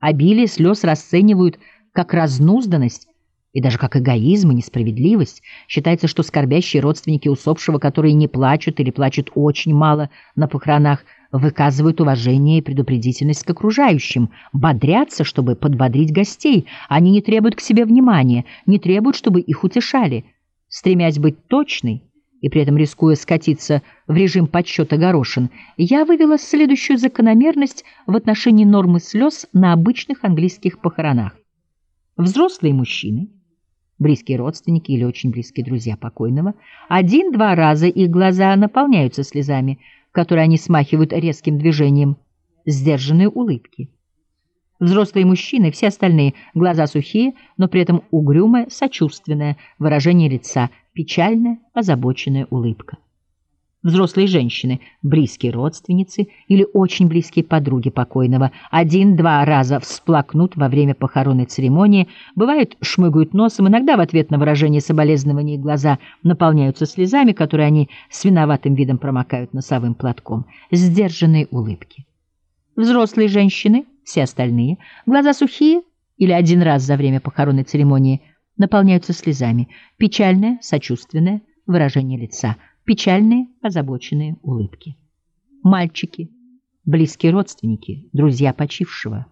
Обилие слез расценивают как разнузданность и даже как эгоизм и несправедливость. Считается, что скорбящие родственники усопшего, которые не плачут или плачут очень мало на похоронах, выказывают уважение и предупредительность к окружающим, бодрятся, чтобы подбодрить гостей. Они не требуют к себе внимания, не требуют, чтобы их утешали. Стремясь быть точной и при этом рискуя скатиться в режим подсчета горошин, я вывела следующую закономерность в отношении нормы слез на обычных английских похоронах. Взрослые мужчины, близкие родственники или очень близкие друзья покойного, один-два раза их глаза наполняются слезами, которые они смахивают резким движением, сдержанные улыбки. Взрослые мужчины, все остальные, глаза сухие, но при этом угрюмое, сочувственное выражение лица, печальная, озабоченная улыбка. Взрослые женщины, близкие родственницы или очень близкие подруги покойного, один-два раза всплакнут во время похоронной церемонии, бывает, шмыгают носом, иногда в ответ на выражение соболезнования глаза наполняются слезами, которые они с виноватым видом промокают носовым платком. Сдержанные улыбки. Взрослые женщины, все остальные, глаза сухие или один раз за время похоронной церемонии наполняются слезами, печальное, сочувственное выражение лица, печальные, озабоченные улыбки. Мальчики, близкие родственники, друзья почившего,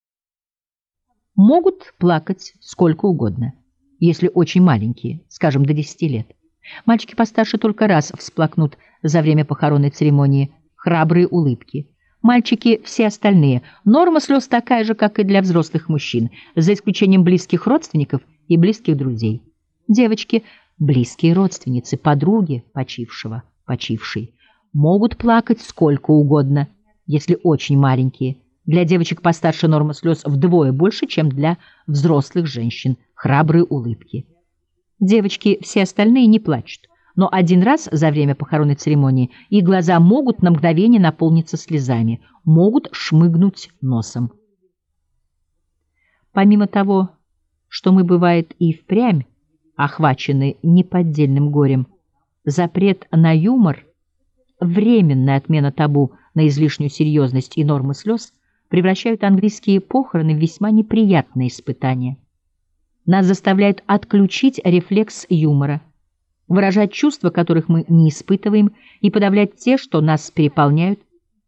могут плакать сколько угодно, если очень маленькие, скажем, до 10 лет. Мальчики постарше только раз всплакнут за время похоронной церемонии, храбрые улыбки. Мальчики все остальные. Норма слез такая же, как и для взрослых мужчин, за исключением близких родственников и близких друзей. Девочки, близкие родственницы, подруги почившего, почившей, могут плакать сколько угодно, если очень маленькие. Для девочек постарше норма слез вдвое больше, чем для взрослых женщин. Храбрые улыбки. Девочки все остальные не плачут, но один раз за время похоронной церемонии их глаза могут на мгновение наполниться слезами, могут шмыгнуть носом. Помимо того, что мы, бывает, и впрямь охвачены неподдельным горем, запрет на юмор, временная отмена табу на излишнюю серьезность и нормы слез превращают английские похороны в весьма неприятное испытание. Нас заставляют отключить рефлекс юмора, выражать чувства, которых мы не испытываем, и подавлять те, что нас переполняют.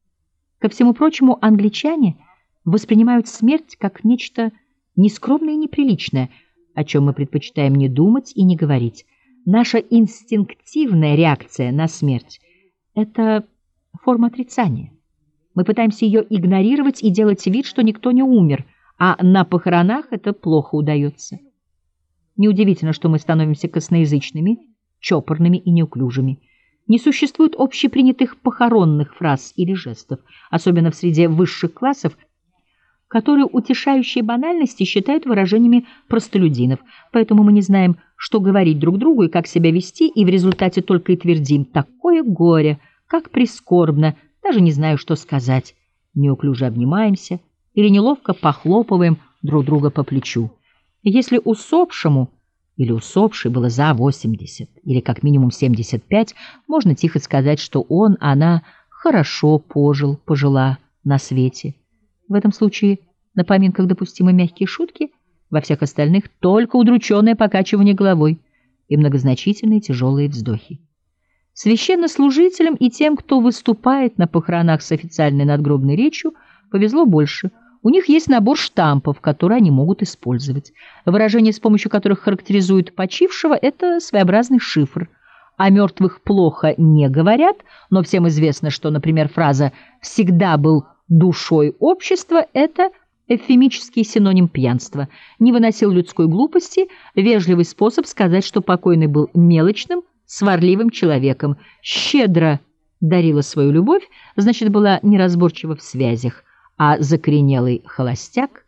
Ко всему прочему, англичане воспринимают смерть как нечто нескромное и неприличное, о чем мы предпочитаем не думать и не говорить. Наша инстинктивная реакция на смерть — это форма отрицания. Мы пытаемся ее игнорировать и делать вид, что никто не умер, а на похоронах это плохо удается. Неудивительно, что мы становимся косноязычными, чопорными и неуклюжими. Не существует общепринятых похоронных фраз или жестов, особенно в среде высших классов, которые утешающие банальности считают выражениями простолюдинов. Поэтому мы не знаем, что говорить друг другу и как себя вести, и в результате только и твердим: «Такое горе, как прискорбно, даже не знаю, что сказать». Неуклюже обнимаемся или неловко похлопываем друг друга по плечу. Если усопшему или усопшей было за 80 или как минимум 75, можно тихо сказать, что он, она хорошо пожил, пожила на свете. В этом случае на поминках допустимы мягкие шутки, во всех остальных только удрученное покачивание головой и многозначительные тяжелые вздохи. Священнослужителям и тем, кто выступает на похоронах с официальной надгробной речью, повезло больше. У них есть набор штампов, которые они могут использовать. Выражения, с помощью которых характеризуют почившего, это своеобразный шифр. О мертвых плохо не говорят, но всем известно, что, например, фраза «всегда был душой общества» — это эвфемический синоним пьянства. Не выносил людской глупости, вежливый способ сказать, что покойный был мелочным, сварливым человеком. Щедро дарила свою любовь, значит, была неразборчива в связях, а закоренелый холостяк